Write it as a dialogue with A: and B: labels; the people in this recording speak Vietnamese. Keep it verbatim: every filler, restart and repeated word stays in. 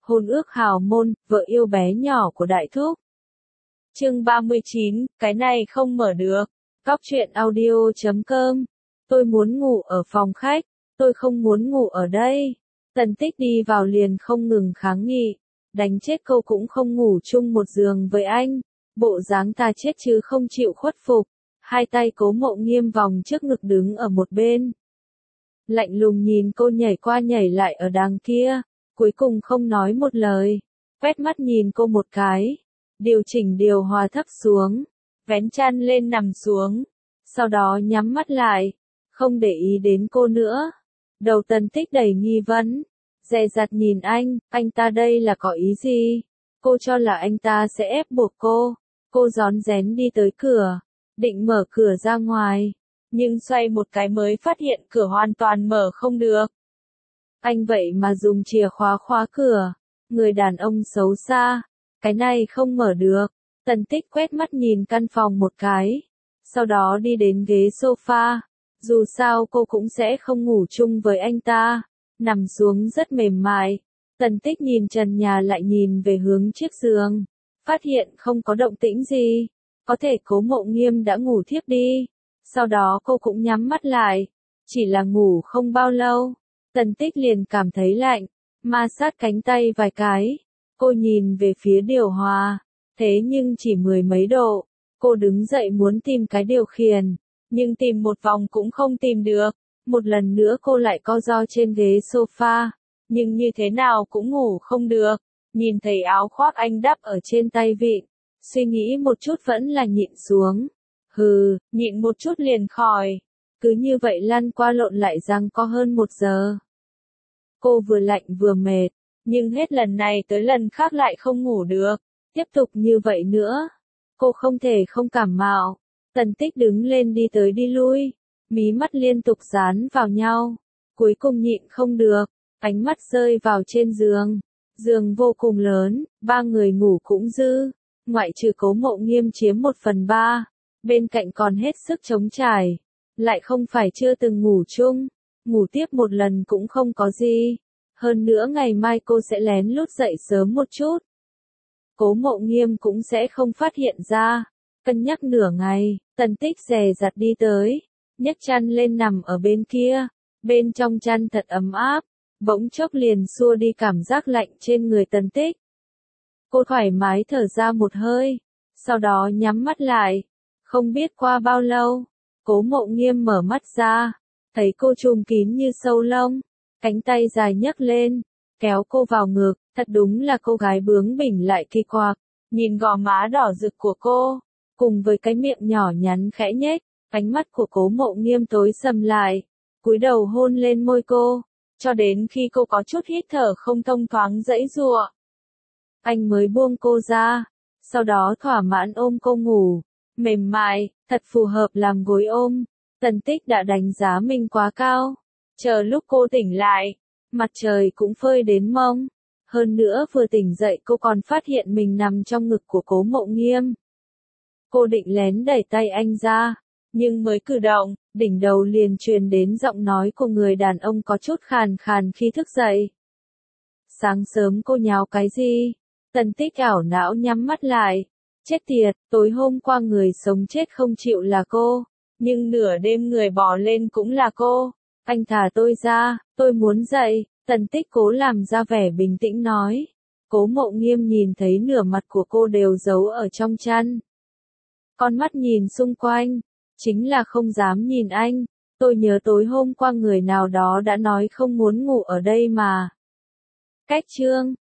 A: hôn ước hào môn, vợ yêu bé nhỏ của đại thúc. Chương ba mươi chín, cái này không mở được. Cóc truyện audio chấm com. Tôi muốn ngủ ở phòng khách, tôi không muốn ngủ ở đây. Tần Tích đi vào liền không ngừng kháng nghị, đánh chết cô cũng không ngủ chung một giường với anh. Bộ dáng ta chết chứ không chịu khuất phục, hai tay Cố Mộ Nghiêm vòng trước ngực đứng ở một bên. Lạnh lùng nhìn cô nhảy qua nhảy lại ở đằng kia, cuối cùng không nói một lời, quét mắt nhìn cô một cái, điều chỉnh điều hòa thấp xuống, vén chăn lên nằm xuống, sau đó nhắm mắt lại, không để ý đến cô nữa. Đầu Tần Tích đầy nghi vấn, dè dặt nhìn anh, anh ta đây là có ý gì? Cô cho là anh ta sẽ ép buộc cô. Cô rón rén đi tới cửa, định mở cửa ra ngoài, nhưng xoay một cái mới phát hiện cửa hoàn toàn mở không được. Anh vậy mà dùng chìa khóa khóa cửa, người đàn ông xấu xa, cái này không mở được. Tần Tích quét mắt nhìn căn phòng một cái, sau đó đi đến ghế sofa, dù sao cô cũng sẽ không ngủ chung với anh ta, nằm xuống rất mềm mại. Tần Tích nhìn trần nhà lại nhìn về hướng chiếc giường, phát hiện không có động tĩnh gì, có thể Cố Mộ Nghiêm đã ngủ thiếp đi. Sau đó cô cũng nhắm mắt lại, chỉ là ngủ không bao lâu, Tần Tích liền cảm thấy lạnh, ma sát cánh tay vài cái, cô nhìn về phía điều hòa, thế nhưng chỉ mười mấy độ, cô đứng dậy muốn tìm cái điều khiển, nhưng tìm một vòng cũng không tìm được, một lần nữa cô lại co ro trên ghế sofa, nhưng như thế nào cũng ngủ không được. Nhìn thấy áo khoác anh đắp ở trên tay vịn, suy nghĩ một chút vẫn là nhịn xuống. Hừ, nhịn một chút liền khỏi. Cứ như vậy lăn qua lộn lại giằng co hơn một giờ. Cô vừa lạnh vừa mệt, nhưng hết lần này tới lần khác lại không ngủ được. Tiếp tục như vậy nữa, cô không thể không cảm mạo. Tần Tích đứng lên đi tới đi lui, mí mắt liên tục dán vào nhau. Cuối cùng nhịn không được, ánh mắt rơi vào trên giường. Giường vô cùng lớn, ba người ngủ cũng dư, ngoại trừ Cố Mộ Nghiêm chiếm một phần ba, bên cạnh còn hết sức trống trải, lại không phải chưa từng ngủ chung, ngủ tiếp một lần cũng không có gì, hơn nữa ngày mai cô sẽ lén lút dậy sớm một chút. Cố Mộ Nghiêm cũng sẽ không phát hiện ra, cân nhắc nửa ngày, Tần Tích dè dặt đi tới, nhấc chăn lên nằm ở bên kia, bên trong chăn thật ấm áp. Bỗng chốc liền xua đi cảm giác lạnh trên người Tần Tích. Cô thoải mái thở ra một hơi, sau đó nhắm mắt lại. Không biết qua bao lâu, Cố Mộ Nghiêm mở mắt ra, thấy cô trùm kín như sâu lông, cánh tay dài nhấc lên, kéo cô vào ngực, thật đúng là cô gái bướng bỉnh lại kỳ quặc. Nhìn gò má đỏ rực của cô, cùng với cái miệng nhỏ nhắn khẽ nhếch, ánh mắt của Cố Mộ Nghiêm tối sầm lại, cúi đầu hôn lên môi cô, cho đến khi cô có chút hít thở không thông thoáng giãy giụa. Anh mới buông cô ra, sau đó thỏa mãn ôm cô ngủ, mềm mại, thật phù hợp làm gối ôm. Tần Tích đã đánh giá mình quá cao, chờ lúc cô tỉnh lại, mặt trời cũng phơi đến mông. Hơn nữa vừa tỉnh dậy cô còn phát hiện mình nằm trong ngực của Cố Mộ Nghiêm. Cô định lén đẩy tay anh ra, nhưng mới cử động, đỉnh đầu liền truyền đến giọng nói của người đàn ông có chút khàn khàn khi thức dậy. Sáng sớm cô nháo cái gì? Tần Tích ảo não nhắm mắt lại. Chết tiệt, tối hôm qua người sống chết không chịu là cô, nhưng nửa đêm người bỏ lên cũng là cô. Anh thả tôi ra, tôi muốn dậy. Tần Tích cố làm ra vẻ bình tĩnh nói. Cố Mộ Nghiêm nhìn thấy nửa mặt của cô đều giấu ở trong chăn. Con mắt nhìn xung quanh, chính là không dám nhìn anh. Tôi nhớ tối hôm qua người nào đó đã nói không muốn ngủ ở đây mà. Cách chương